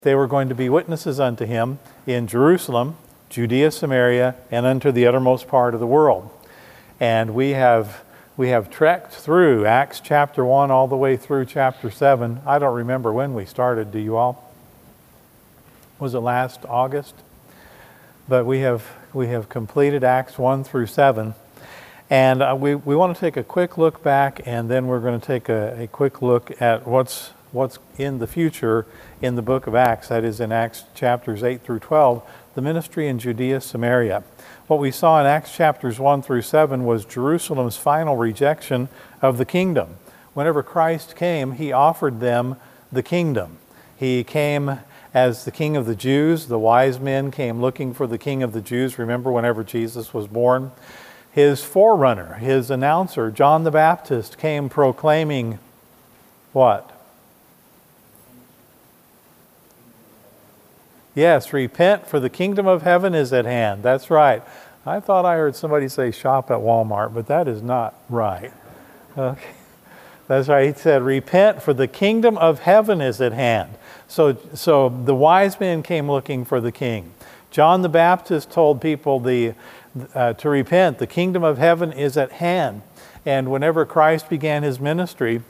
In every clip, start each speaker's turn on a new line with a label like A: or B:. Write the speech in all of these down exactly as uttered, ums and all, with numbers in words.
A: They were going to be witnesses unto him in Jerusalem, Judea, Samaria, and unto the uttermost part of the world. And we have we have trekked through Acts chapter one all the way through chapter seven. I don't remember when we started. Do you all? Was it last August? But we have we have completed Acts one through seven. And uh, we, we want to take a quick look back, and then we're going to take a, a quick look at what's what's in the future in the book of Acts, that is in Acts chapters eight through twelve, the ministry in Judea, Samaria. What we saw in Acts chapters one through seven was Jerusalem's final rejection of the kingdom. Whenever Christ came, he offered them the kingdom. He came as the King of the Jews. The wise men came looking for the King of the Jews. Remember, whenever Jesus was born, his forerunner, his announcer, John the Baptist, came proclaiming what? Yes, repent, for the kingdom of heaven is at hand. That's right. I thought I heard somebody say shop at Walmart, but that is not right. Okay. That's right. He said, repent, for the kingdom of heaven is at hand. So, so the wise men came looking for the king. John the Baptist told people the uh, to repent. The kingdom of heaven is at hand. And whenever Christ began his ministry,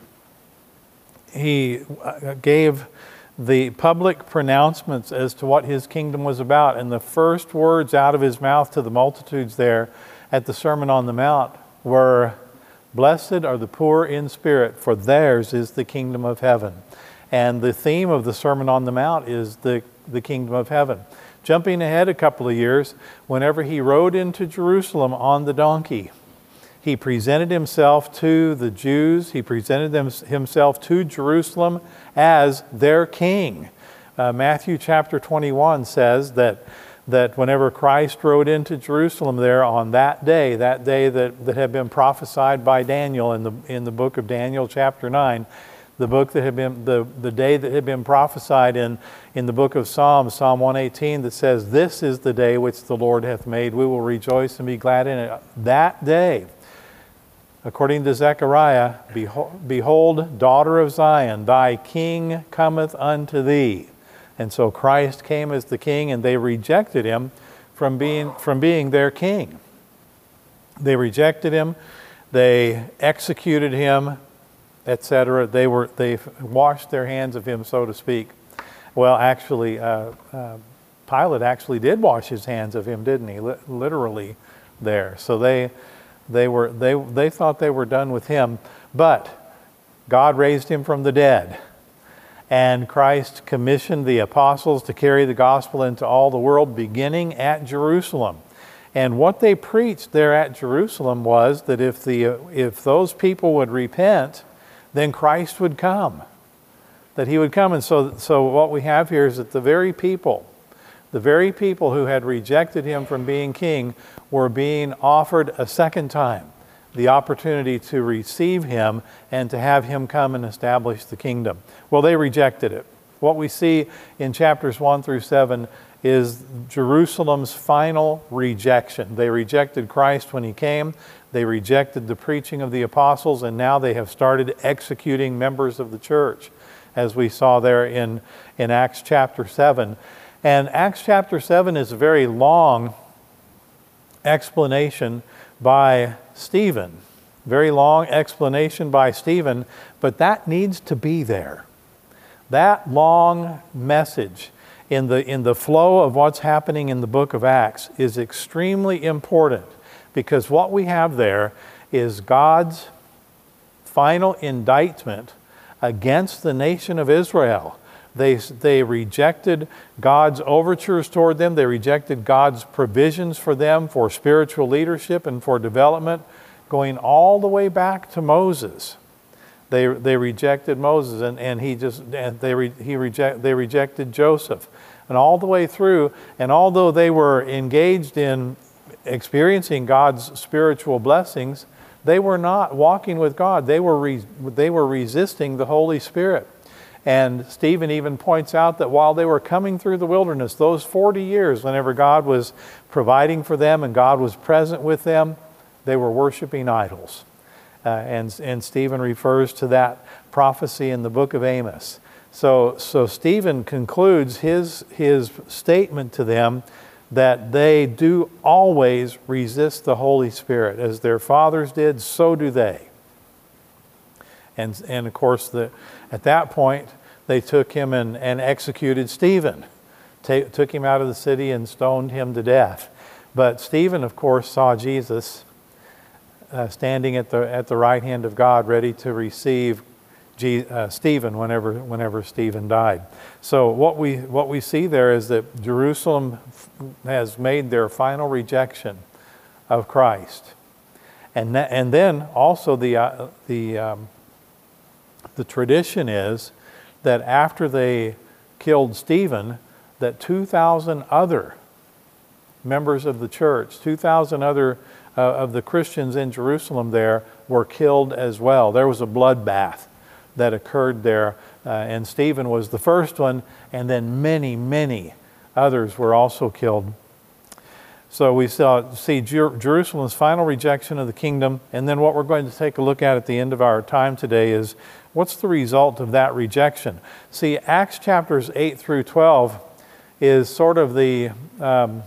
A: he uh, gave the public pronouncements as to what his kingdom was about. And the first words out of his mouth to the multitudes there at the Sermon on the Mount were, "Blessed are the poor in spirit, for theirs is the kingdom of heaven." And the theme of the Sermon on the Mount is the, the kingdom of heaven. Jumping ahead a couple of years, whenever he rode into Jerusalem on the donkey, he presented himself to the Jews. He presented them, himself to Jerusalem as their king. Uh, Matthew chapter twenty-one says that, that whenever Christ rode into Jerusalem there on that day, that day that, that had been prophesied by Daniel in the, in the book of Daniel chapter nine, the book that had been, the, the day that had been prophesied in, in the book of Psalms, Psalm one eighteen, that says, "This is the day which the Lord hath made. We will rejoice and be glad in it." That day, according to Zechariah, "Behold, daughter of Zion, thy king cometh unto thee." And so Christ came as the king, and they rejected him from being, from being their king. They rejected him, they executed him, et cetera. They were they washed their hands of him, so to speak. Well, actually, uh, uh, Pilate actually did wash his hands of him, didn't he? Li- literally there. So they they were they they thought they were done with him, but God raised him from the dead, and Christ commissioned the apostles to carry the gospel into all the world, beginning at Jerusalem. And what they preached there at Jerusalem was that if the if those people would repent, then Christ would come. That he would come. And so, so what we have here is that the very people, the very people who had rejected him from being king were being offered a second time the opportunity to receive him and to have him come and establish the kingdom. Well, they rejected it. What we see in chapters one through seven is Jerusalem's final rejection. They rejected Christ when he came. They rejected the preaching of the apostles, and now they have started executing members of the church, as we saw there in, in Acts chapter seven. And Acts chapter seven is a very long explanation by Stephen. Very long explanation by Stephen, but that needs to be there. That long message in the, in the flow of what's happening in the book of Acts is extremely important, because what we have there is God's final indictment against the nation of Israel. They, they rejected God's overtures toward them. They rejected God's provisions for them for spiritual leadership and for development, going all the way back to Moses. They, they rejected Moses, and, and he just and they re, he reject they rejected Joseph, and all the way through. And although they were engaged in experiencing God's spiritual blessings, they were not walking with God. They were re, they were resisting the Holy Spirit. And Stephen even points out that while they were coming through the wilderness, those forty years, whenever God was providing for them and God was present with them, they were worshiping idols. Uh, and, and Stephen refers to that prophecy in the book of Amos, So, so Stephen concludes his, his statement to them that they do always resist the Holy Spirit. As their fathers did, so do they. And, and of course, the, at that point, they took him and, and executed Stephen. Ta- took him out of the city and stoned him to death. But Stephen, of course, saw Jesus uh, standing at the, at the right hand of God, ready to receive Je- uh, Stephen whenever, whenever Stephen died. So what we, what we see there is that Jerusalem has made their final rejection of Christ. And, that, and then also the, uh, the, um, the tradition is that after they killed Stephen, that two thousand other members of the church, two thousand other uh, of the Christians in Jerusalem there were killed as well. There was a bloodbath that occurred there, uh, and Stephen was the first one, and then many, many others were also killed. So we saw, see Jer- Jerusalem's final rejection of the kingdom, and then what we're going to take a look at at the end of our time today is what's the result of that rejection. See, Acts chapters eight through twelve is sort of the um,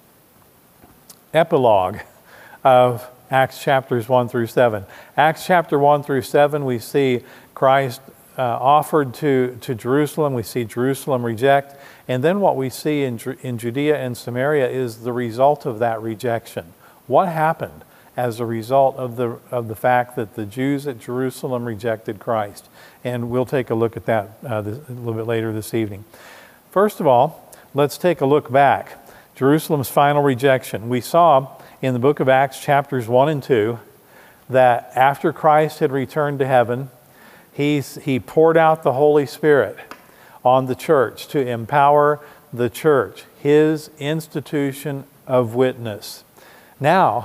A: epilogue of Acts chapters one through seven. Acts chapter one through seven, we see Christ uh, offered to, to Jerusalem. We see Jerusalem reject. And then what we see in, in Judea and Samaria is the result of that rejection. What happened as a result of the, of the fact that the Jews at Jerusalem rejected Christ? And we'll take a look at that uh, this, a little bit later this evening. First of all, let's take a look back. Jerusalem's final rejection. We saw in the book of Acts chapters one and two that after Christ had returned to heaven, he's, he poured out the Holy Spirit on the church to empower the church, his institution of witness. Now,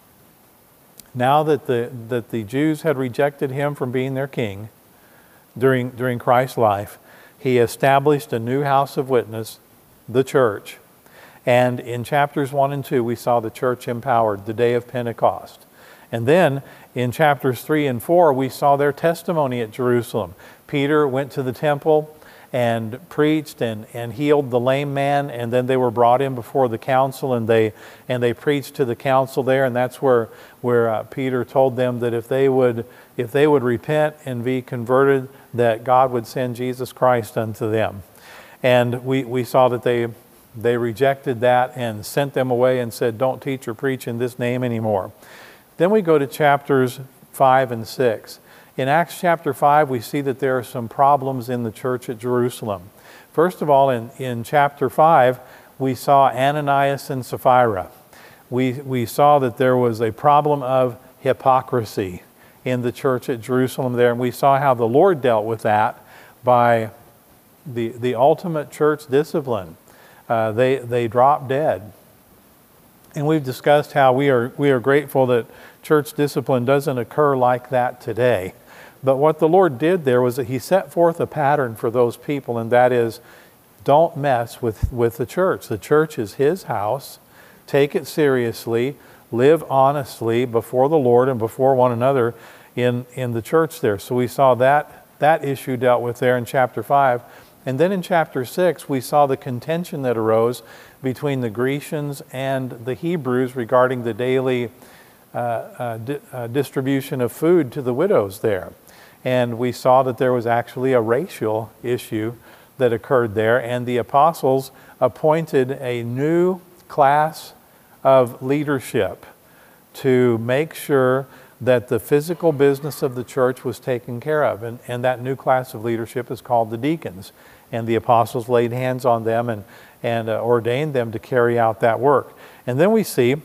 A: now that the, that the Jews had rejected him from being their king during, during Christ's life, he established a new house of witness, the church. And in chapters one and two, we saw the church empowered, the day of Pentecost. And then in chapters three and four, we saw their testimony at Jerusalem. Peter went to the temple and preached and, and healed the lame man, and then they were brought in before the council, and they and they preached to the council there, and that's where where uh, Peter told them that if they would if they would repent and be converted, that God would send Jesus Christ unto them. And we, we saw that they they rejected that and sent them away and said, don't teach or preach in this name anymore. Then we go to chapters five and six. In Acts chapter five, we see that there are some problems in the church at Jerusalem. First of all, in, in chapter five, we saw Ananias and Sapphira. We, we saw that there was a problem of hypocrisy in the church at Jerusalem there, and we saw how the Lord dealt with that by the, the ultimate church discipline. Uh, they, they dropped dead. And we've discussed how we are, we are grateful that church discipline doesn't occur like that today. But what the Lord did there was that he set forth a pattern for those people, and that is, don't mess with, with the church. The church is his house. Take it seriously. Live honestly before the Lord and before one another in, in the church there. So we saw that, that issue dealt with there in chapter five. And then in chapter six, we saw the contention that arose between the Grecians and the Hebrews regarding the daily uh, uh, di- uh, distribution of food to the widows there. And we saw that there was actually a racial issue that occurred there, and the apostles appointed a new class of leadership to make sure that the physical business of the church was taken care of. And, and that new class of leadership is called the deacons. And the apostles laid hands on them and, and uh, ordained them to carry out that work. And then we see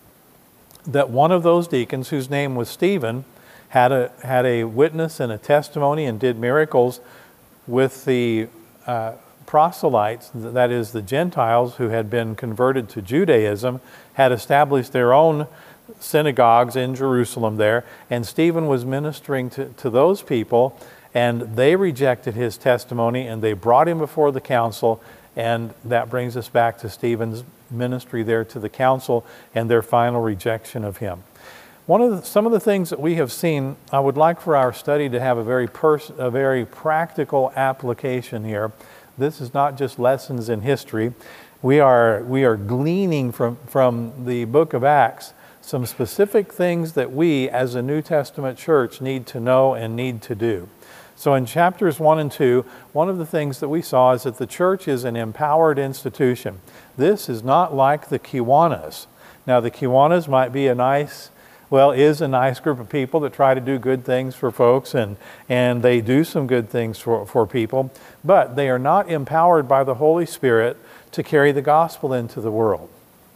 A: that one of those deacons, whose name was Stephen, had a, had a witness and a testimony and did miracles with the uh, proselytes, that is the Gentiles who had been converted to Judaism, had established their own synagogues in Jerusalem there, and Stephen was ministering to, to those people, and they rejected his testimony, and they brought him before the council, and that brings us back to Stephen's ministry there to the council and their final rejection of him. One of the, some of the things that we have seen, I would like for our study to have a very pers- a very practical application here. This is not just lessons in history. We are we are gleaning from from the book of Acts some specific things that we as a New Testament church need to know and need to do. So in chapters one and two, one of the things that we saw is that the church is an empowered institution. This is not like the Kiwanis. Now the Kiwanis might be a nice, well, is a nice group of people that try to do good things for folks, and, and they do some good things for, for people, but they are not empowered by the Holy Spirit to carry the gospel into the world.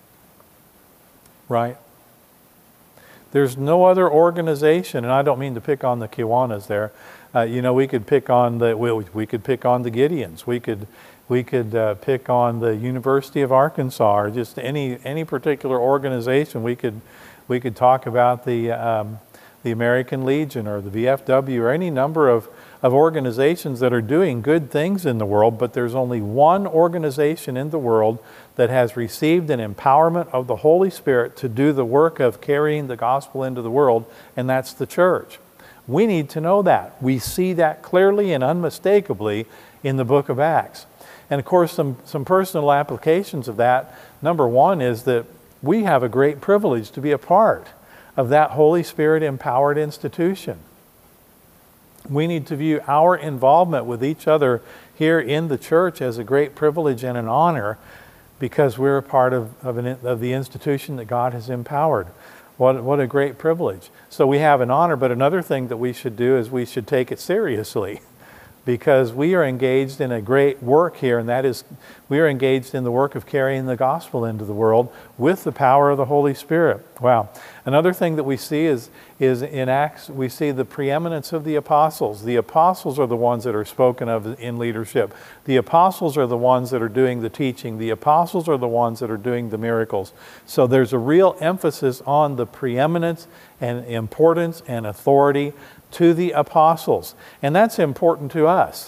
A: Right? There's no other organization, and I don't mean to pick on the Kiwanis there. Uh, you know, we could pick on the we, we could pick on the Gideons. We could we could uh, pick on the University of Arkansas, or just any any particular organization. We could we could talk about the um, the American Legion or the V F W or any number of of organizations that are doing good things in the world. But there's only one organization in the world that has received an empowerment of the Holy Spirit to do the work of carrying the gospel into the world, and that's the church. We need to know that. We see that clearly and unmistakably in the book of Acts. And of course, some, some personal applications of that. Number one is that we have a great privilege to be a part of that Holy Spirit empowered institution. We need to view our involvement with each other here in the church as a great privilege and an honor, because we're a part of, of, an, of the institution that God has empowered. What, what a great privilege. So we have an honor, but another thing that we should do is we should take it seriously, because we are engaged in a great work here, and that is we are engaged in the work of carrying the gospel into the world with the power of the Holy Spirit. Wow. Another thing that we see is, is in Acts, we see the preeminence of the apostles. The apostles are the ones that are spoken of in leadership. The apostles are the ones that are doing the teaching. The apostles are the ones that are doing the miracles. So there's a real emphasis on the preeminence and importance and authority to the apostles. And that's important to us.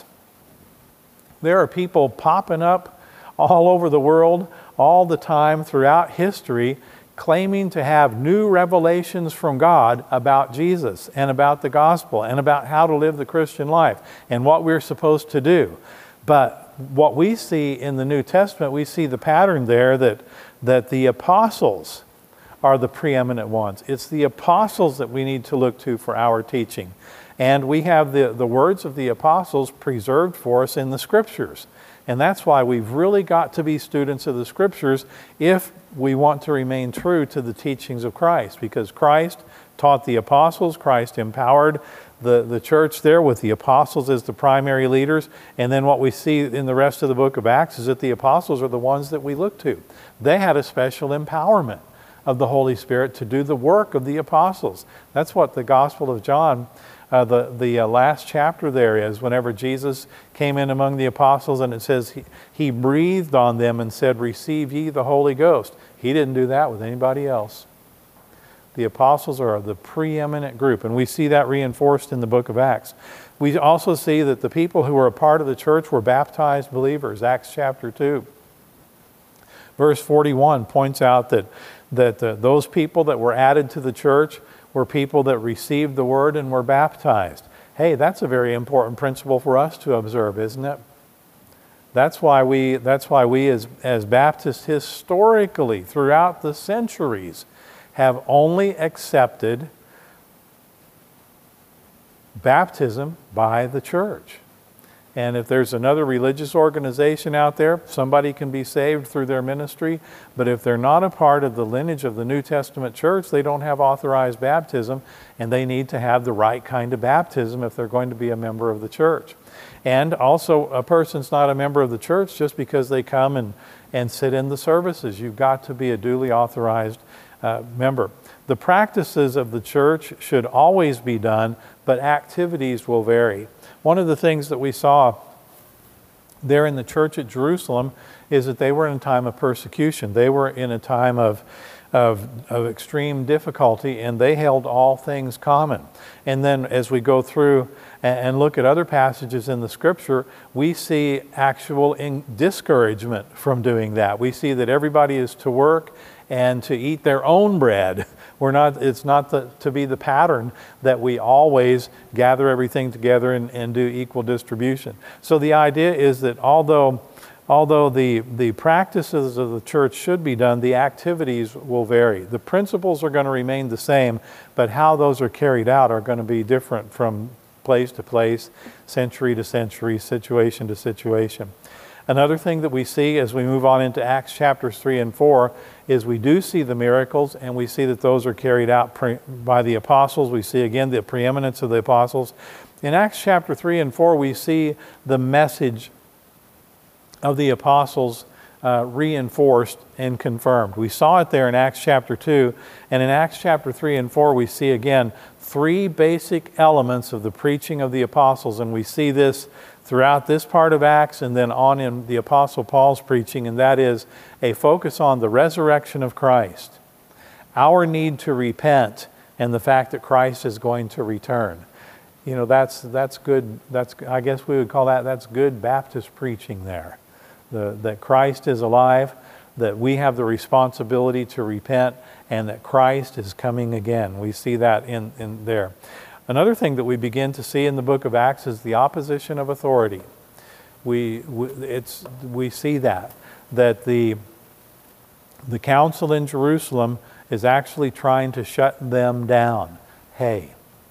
A: There are people popping up all over the world all the time throughout history claiming to have new revelations from God about Jesus and about the gospel and about how to live the Christian life and what we're supposed to do. But what we see in the New Testament, we see the pattern there that, that the apostles are the preeminent ones. It's the apostles that we need to look to for our teaching. And we have the, the words of the apostles preserved for us in the Scriptures. And that's why we've really got to be students of the Scriptures if we want to remain true to the teachings of Christ. Because Christ taught the apostles, Christ empowered the, the church there with the apostles as the primary leaders. And then what we see in the rest of the book of Acts is that the apostles are the ones that we look to. They had a special empowerment of the Holy Spirit to do the work of the apostles. That's what the Gospel of John, uh, the, the uh, last chapter there is, whenever Jesus came in among the apostles, and it says he, he breathed on them and said, "Receive ye the Holy Ghost." He didn't do that with anybody else. The apostles are the preeminent group, and we see that reinforced in the book of Acts. We also see that the people who were a part of the church were baptized believers. Acts chapter two. Verse forty-one points out that that uh, those people that were added to the church were people that received the word and were baptized. Hey, that's a very important principle for us to observe, isn't it? That's why we, that's why we as, as Baptists historically throughout the centuries have only accepted baptism by the church. And if there's another religious organization out there, somebody can be saved through their ministry. But if they're not a part of the lineage of the New Testament church, they don't have authorized baptism, and they need to have the right kind of baptism if they're going to be a member of the church. And also, a person's not a member of the church just because they come and, and sit in the services. You've got to be a duly authorized uh, member. The practices of the church should always be done, but activities will vary. One of the things that we saw there in the church at Jerusalem is that they were in a time of persecution. They were in a time of, of, of extreme difficulty, and they held all things common. And then as we go through and, and look at other passages in the Scripture, we see actual in discouragement from doing that. We see that everybody is to work and to eat their own bread. We're not, it's not the, to be the pattern that we always gather everything together and, and do equal distribution. So the idea is that although, although the, the practices of the church should be done, the activities will vary. The principles are going to remain the same, but how those are carried out are going to be different from place to place, century to century, situation to situation. Another thing that we see as we move on into Acts chapters three and four is we do see the miracles, and we see that those are carried out pre- by the apostles. We see again the preeminence of the apostles. In Acts chapter three and four, we see the message of the apostles uh, reinforced and confirmed. We saw it there in Acts chapter two, and in Acts chapter three and four, we see again three basic elements of the preaching of the apostles, and we see this throughout this part of Acts and then on in the Apostle Paul's preaching, and that is a focus on the resurrection of Christ, our need to repent, and the fact that Christ is going to return. You know, that's that's good. That's I guess we would call that that's good Baptist preaching there. The, that Christ is alive, that we have the responsibility to repent, and that Christ is coming again. We see that in, in there. Another thing that we begin to see in the book of Acts is the opposition of authority. We, we, it's, we see that, that the, the council in Jerusalem is actually trying to shut them down. Hey,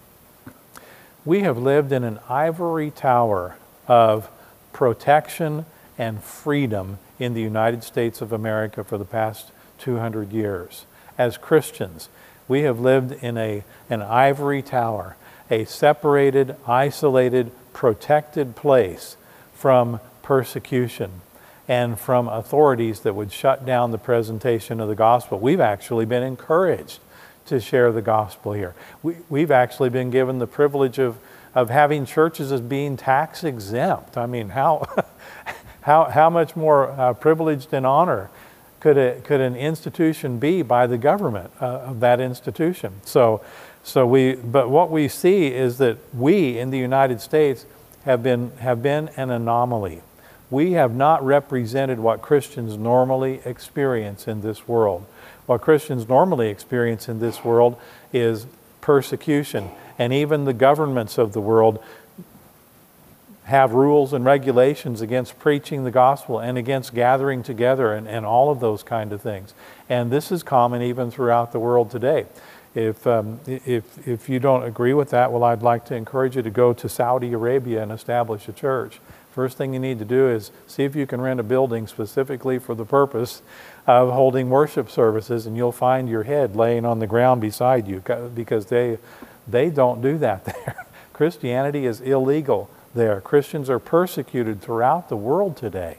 A: we have lived in an ivory tower of protection and freedom in the United States of America for the past two hundred years. As Christians, we have lived in a, an ivory tower, a separated, isolated, protected place from persecution and from authorities that would shut down the presentation of the gospel. We've actually been encouraged to share the gospel here. We, we've actually been given the privilege of, of having churches as being tax exempt. I mean, how, how, how much more uh, privileged and honor could, a, could an institution be by the government uh, of that institution? So, so we, but what we see is that we in the United States have been, have been an anomaly. We have not represented what Christians normally experience in this world. What Christians normally experience in this world is persecution, and even the governments of the world have rules and regulations against preaching the gospel and against gathering together and, and all of those kind of things. And this is common even throughout the world today. If, um, if, if you don't agree with that, well, I'd like to encourage you to go to Saudi Arabia and establish a church. First thing you need to do is see if you can rent a building specifically for the purpose of holding worship services, and you'll find your head laying on the ground beside you, because they, they don't do that there. Christianity is illegal there. Christians are persecuted throughout the world today.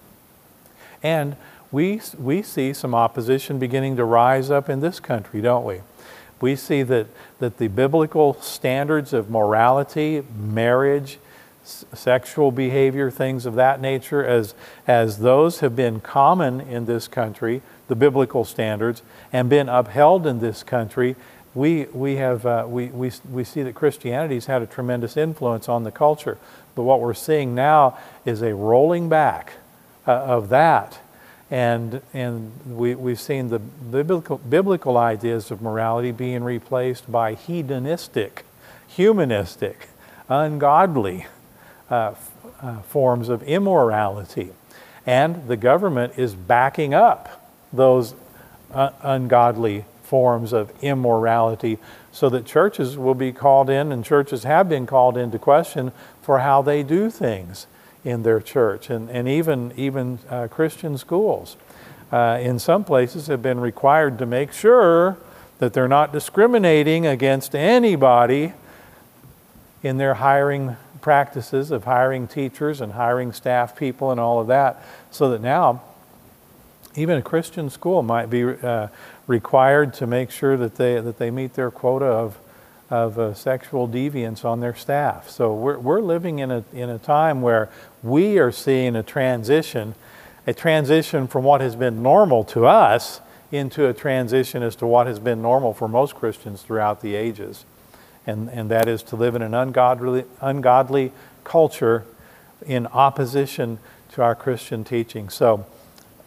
A: And we, we see some opposition beginning to rise up in this country, don't we? We see that, that the biblical standards of morality, marriage, s- sexual behavior, things of that nature, as, as those have been common in this country, the biblical standards, and been upheld in this country, we, we, have, uh, we, we, we see that Christianity's had a tremendous influence on the culture. But what we're seeing now is a rolling back uh, of that. And, and we, we've seen the biblical, biblical ideas of morality being replaced by hedonistic, humanistic, ungodly uh, uh, forms of immorality. And the government is backing up those uh, ungodly forms of immorality, so that churches will be called in, and churches have been called into question for how they do things in their church, and, and even, even uh, Christian schools uh, in some places have been required to make sure that they're not discriminating against anybody in their hiring practices of hiring teachers and hiring staff people and all of that, so that now even a Christian school might be uh, required to make sure that they that they meet their quota of of uh, sexual deviance on their staff. So we're we're living in a in a time where we are seeing a transition, a transition from what has been normal to us into a transition as to what has been normal for most Christians throughout the ages, and and that is to live in an ungodly ungodly culture in opposition to our Christian teaching. So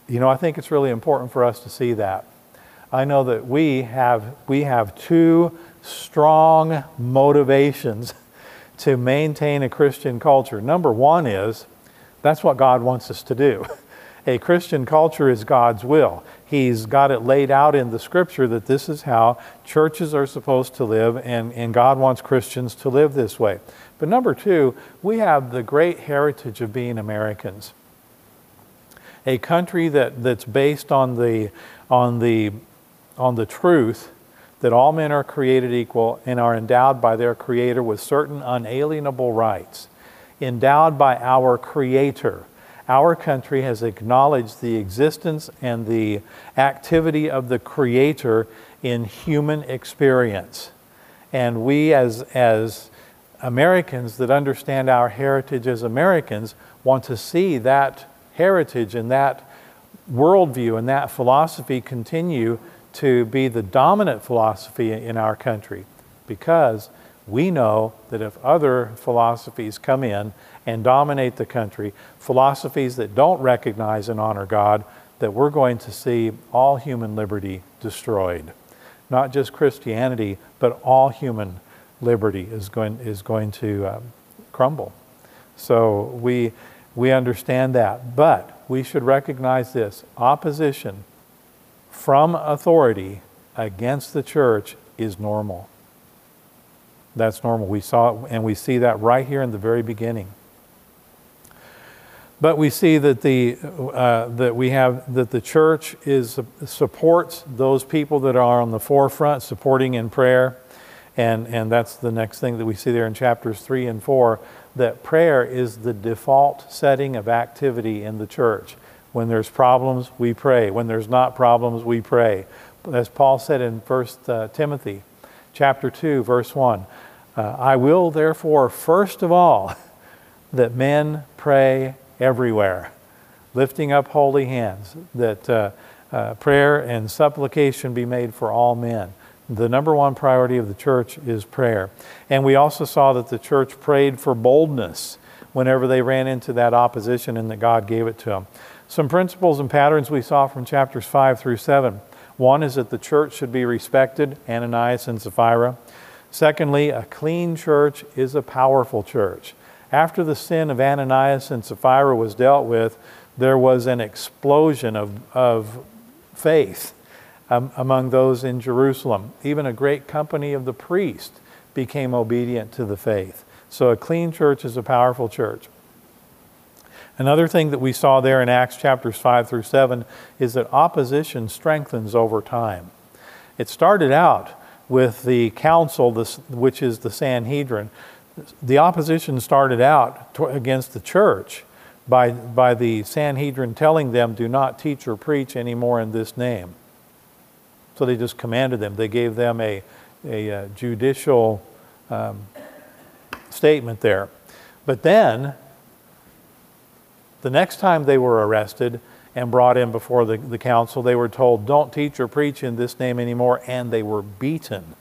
A: You know, I think it's really important for us to see that. I know that we have we have two strong motivations to maintain a Christian culture. Number one is that's what God wants us to do. A Christian culture is God's will. He's got it laid out in the Scripture that this is how churches are supposed to live, and, and God wants Christians to live this way. But number two, we have the great heritage of being Americans. A country that, that's based on the, on, the, on the truth that all men are created equal and are endowed by their Creator with certain unalienable rights. Endowed by our Creator. Our country has acknowledged the existence and the activity of the Creator in human experience. And we as, as Americans that understand our heritage as Americans want to see that heritage and that worldview and that philosophy continue to be the dominant philosophy in our country, because we know that if other philosophies come in and dominate the country, philosophies that don't recognize and honor God, that we're going to see all human liberty destroyed. Not just Christianity, but all human liberty is going is going to um, crumble. So we we understand that, but we should recognize this: opposition from authority against the church is normal. That's normal. We saw it, and we see that right here in the very beginning. But we see that the uh, that we have that the church is supports those people that are on the forefront, supporting in prayer, and and that's the next thing that we see there in chapters three and four. That prayer is the default setting of activity in the church. When there's problems, we pray. When there's not problems, we pray. As Paul said in First uh, Timothy, chapter two, verse one, uh, I will therefore first of all that men pray everywhere, lifting up holy hands, that uh, uh, prayer and supplication be made for all men. The number one priority of the church is prayer. And we also saw that the church prayed for boldness whenever they ran into that opposition and that God gave it to them. Some principles and patterns we saw from chapters five through seven. One is that the church should be respected, Ananias and Sapphira. Secondly, a clean church is a powerful church. After the sin of Ananias and Sapphira was dealt with, there was an explosion of, of faith um, among those in Jerusalem. Even a great company of the priests became obedient to the faith. So a clean church is a powerful church. Another thing that we saw there in Acts chapters five through seven is that opposition strengthens over time. It started out with the council, which is the Sanhedrin. The opposition started out against the church by, by the Sanhedrin telling them, do not teach or preach anymore in this name. So they just commanded them. They gave them a, a, a judicial um, statement there. But then, the next time they were arrested and brought in before the, the council, they were told, don't teach or preach in this name anymore, and they were beaten.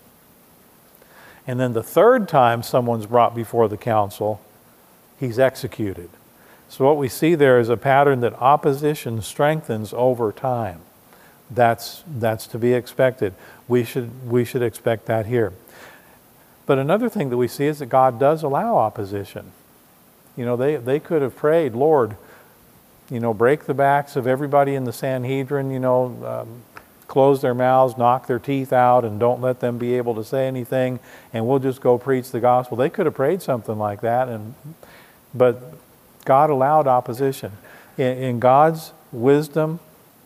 A: And then the third time someone's brought before the council, he's executed. So what we see there is a pattern that opposition strengthens over time. That's, that's to be expected. We should, we should expect that here. But another thing that we see is that God does allow opposition. You know, they, they could have prayed, Lord, you know, break the backs of everybody in the Sanhedrin, you know, um, close their mouths, knock their teeth out, and don't let them be able to say anything, and we'll just go preach the gospel. They could have prayed something like that, and but God allowed opposition. In, in God's wisdom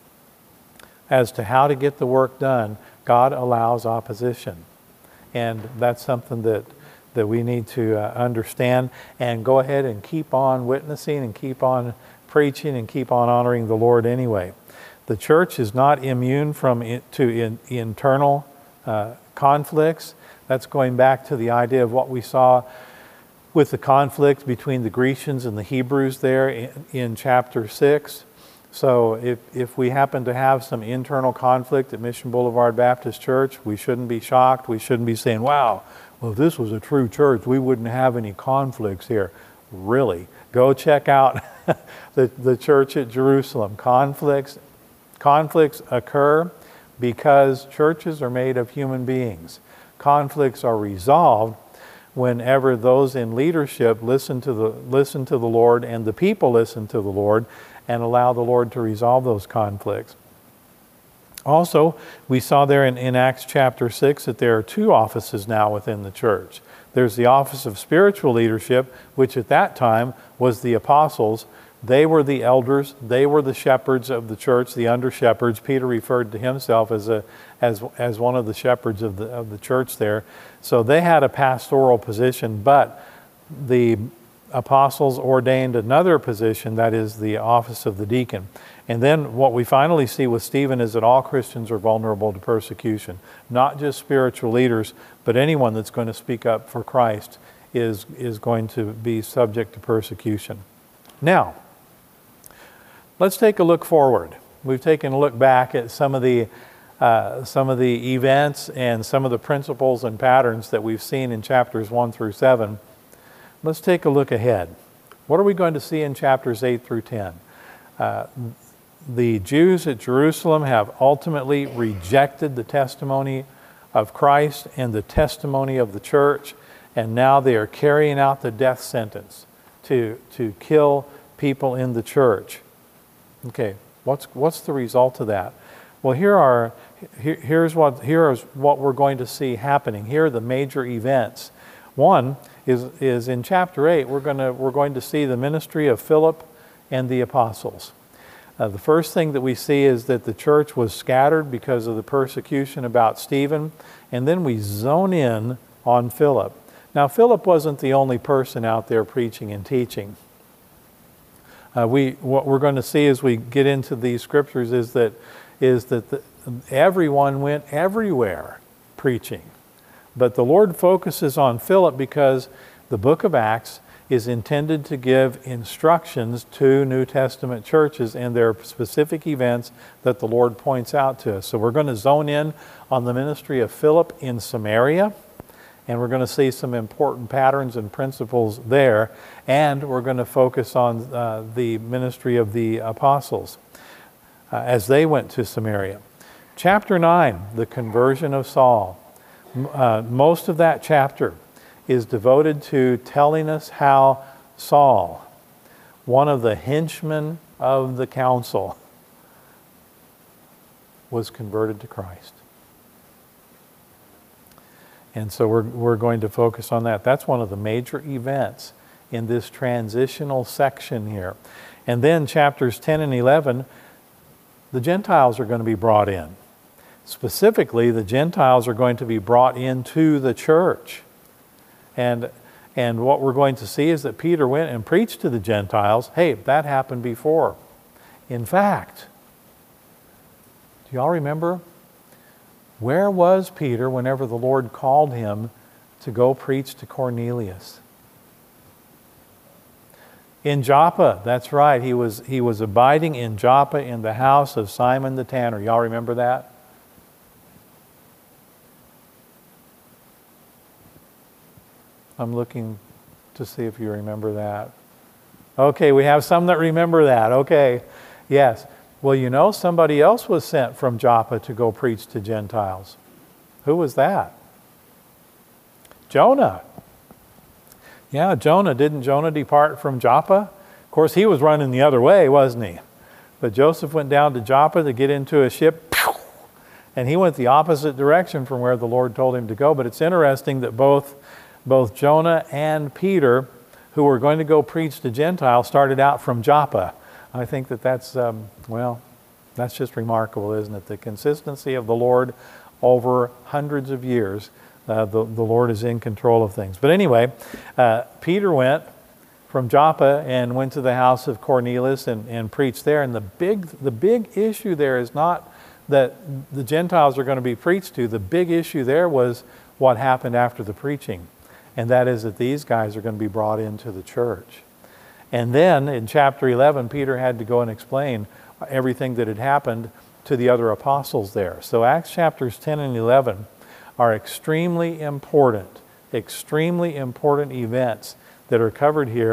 A: as to how to get the work done, God allows opposition. And that's something that, that we need to uh, understand and go ahead and keep on witnessing and keep on preaching and keep on honoring the Lord anyway. The church is not immune from in, to in, internal uh, conflicts. That's going back to the idea of what we saw with the conflict between the Grecians and the Hebrews there in, in chapter six. So if, if we happen to have some internal conflict at Mission Boulevard Baptist Church, we shouldn't be shocked. We shouldn't be saying, wow, well, if this was a true church, we wouldn't have any conflicts here. Really, Go check out the, the church at Jerusalem. Conflicts, conflicts occur because churches are made of human beings. Conflicts are resolved whenever those in leadership listen to the listen to the Lord and the people listen to the Lord and allow the Lord to resolve those conflicts. Also, we saw there in, in Acts chapter six that there are two offices now within the church. There's the office of spiritual leadership, which at that time was the apostles. They were the elders. They were the shepherds of the church, the under-shepherds. Peter referred to himself as a as as one of the shepherds of the of the church there. So they had a pastoral position, but the apostles ordained another position, that is the office of the deacon. And then what we finally see with Stephen is that all Christians are vulnerable to persecution. Not just spiritual leaders, but anyone that's going to speak up for Christ is is going to be subject to persecution. Now, let's take a look forward. We've taken a look back at some of the uh, some of the events and some of the principles and patterns that we've seen in chapters one through seven. Let's take a look ahead. What are we going to see in chapters eight through ten? Uh, the Jews at Jerusalem have ultimately rejected the testimony of Christ and the testimony of the church, and now they are carrying out the death sentence to, to kill people in the church. Okay, what's what's the result of that? Well, here are here, here's what here is what we're going to see happening. Here are the major events. One is is in chapter eight. We're going to we're going to see the ministry of Philip and the apostles. Uh, the first thing that we see is that the church was scattered because of the persecution about Stephen, and then we zone in on Philip. Now, Philip wasn't the only person out there preaching and teaching. Uh, we what we're going to see as we get into these scriptures is that is that the, everyone went everywhere preaching, but the Lord focuses on Philip because the book of Acts is intended to give instructions to New Testament churches, and there are specific events that the Lord points out to us. So we're going to zone in on the ministry of Philip in Samaria, and we're going to see some important patterns and principles there, and we're going to focus on uh, the ministry of the apostles uh, as they went to Samaria. Chapter nine, the conversion of Saul. Uh, most of that chapter is devoted to telling us how Saul, one of the henchmen of the council, was converted to Christ. And so we're, we're going to focus on that. That's one of the major events in this transitional section here. And then chapters ten and eleven, the Gentiles are going to be brought in. Specifically, the Gentiles are going to be brought into the church. And, and what we're going to see is that Peter went and preached to the Gentiles. Hey, that happened before. In fact, do y'all remember? Where was Peter whenever the Lord called him to go preach to Cornelius? In Joppa, that's right. He was, he was abiding in Joppa in the house of Simon the tanner. Y'all remember that? I'm looking to see if you remember that. Okay, we have some that remember that. Okay, yes. Well, you know, somebody else was sent from Joppa to go preach to Gentiles. Who was that? Jonah. Yeah, Jonah. Didn't Jonah depart from Joppa? Of course, he was running the other way, wasn't he? But Joseph went down to Joppa to get into a ship, and he went the opposite direction from where the Lord told him to go. But it's interesting that both Both Jonah and Peter, who were going to go preach to Gentiles, started out from Joppa. I think that that's, um, well, that's just remarkable, isn't it? The consistency of the Lord over hundreds of years. Uh, the, the Lord is in control of things. But anyway, uh, Peter went from Joppa and went to the house of Cornelius and, and preached there. And the big, the big issue there is not that the Gentiles are going to be preached to. The big issue there was what happened after the preaching. And that is that these guys are going to be brought into the church. And then in chapter eleven, Peter had to go and explain everything that had happened to the other apostles there. So Acts chapters ten and eleven are extremely important, extremely important events that are covered here.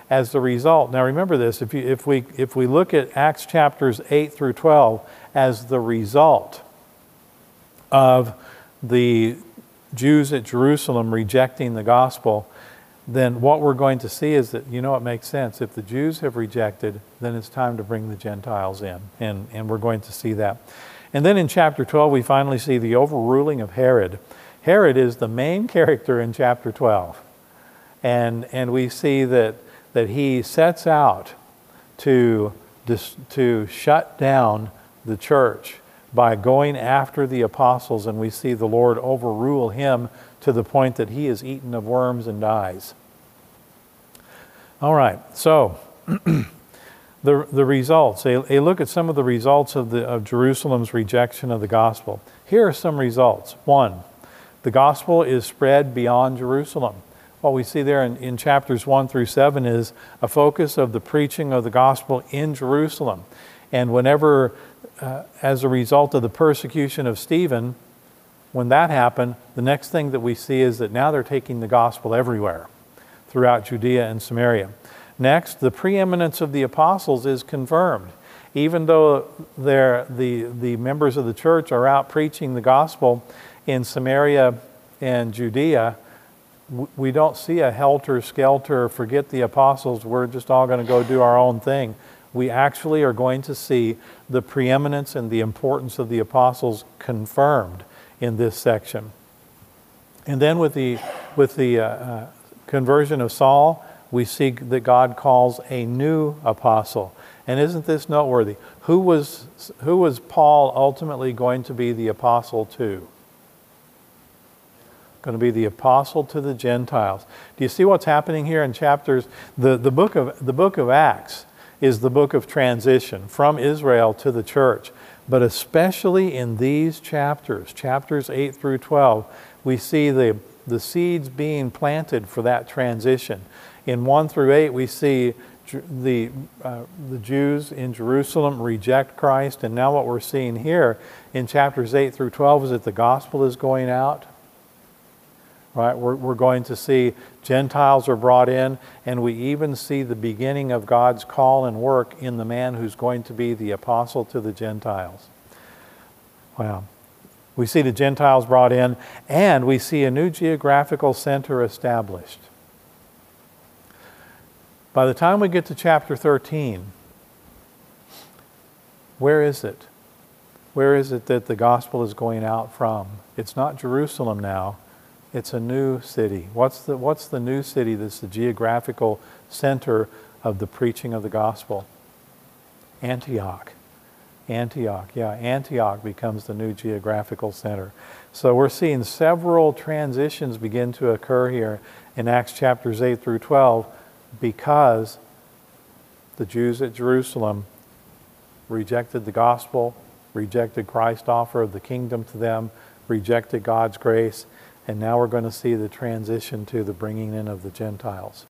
A: as the result. Now remember this, if, you, if, we, if we look at Acts chapters eight through twelve as the result of the Jews at Jerusalem rejecting the gospel, then what we're going to see is that, you know, it makes sense. If the Jews have rejected, then it's time to bring the Gentiles in. And, and we're going to see that. And then in chapter twelve, we finally see the overruling of Herod. Herod is the main character in chapter twelve. And, and we see that, that he sets out to, to shut down the church by going after the apostles, and we see the Lord overrule him to the point that he is eaten of worms and dies. All right, so the, the results. A, a look at some of the results of, the, of Jerusalem's rejection of the gospel. Here are some results. One, the gospel is spread beyond Jerusalem. What we see there in, in chapters one through seven is a focus of the preaching of the gospel in Jerusalem. And whenever, uh, as a result of the persecution of Stephen, when that happened, the next thing that we see is that now they're taking the gospel everywhere throughout Judea and Samaria. Next, the preeminence of the apostles is confirmed. Even though they're, the, the members of the church are out preaching the gospel in Samaria and Judea, we don't see a helter-skelter, forget the apostles, we're just all going to go do our own thing. We actually are going to see the preeminence and the importance of the apostles confirmed in this section. And then with the, with the uh, uh, conversion of Saul, we see that God calls a new apostle. And isn't this noteworthy? Who was, who was Paul ultimately going to be the apostle to? Going to be the apostle to the Gentiles. Do you see what's happening here in chapters? The, the, book of, the book of Acts is the book of transition from Israel to the church. But especially in these chapters, chapters eight through twelve, we see the, the seeds being planted for that transition. In one through eight, we see the, uh, the Jews in Jerusalem reject Christ. And now what we're seeing here in chapters eight through twelve is that the gospel is going out. Right? We're, we're going to see Gentiles are brought in, and we even see the beginning of God's call and work in the man who's going to be the apostle to the Gentiles. Wow. We see the Gentiles brought in, and we see a new geographical center established. By the time we get to chapter thirteen, where is it? Where is it that the gospel is going out from? It's not Jerusalem now. It's a new city. What's the, what's the new city that's the geographical center of the preaching of the gospel? Antioch. Antioch, yeah, Antioch becomes the new geographical center. So we're seeing several transitions begin to occur here in Acts chapters eight through twelve because the Jews at Jerusalem rejected the gospel, rejected Christ's offer of the kingdom to them, rejected God's grace. And now we're going to see the transition to the bringing in of the Gentiles.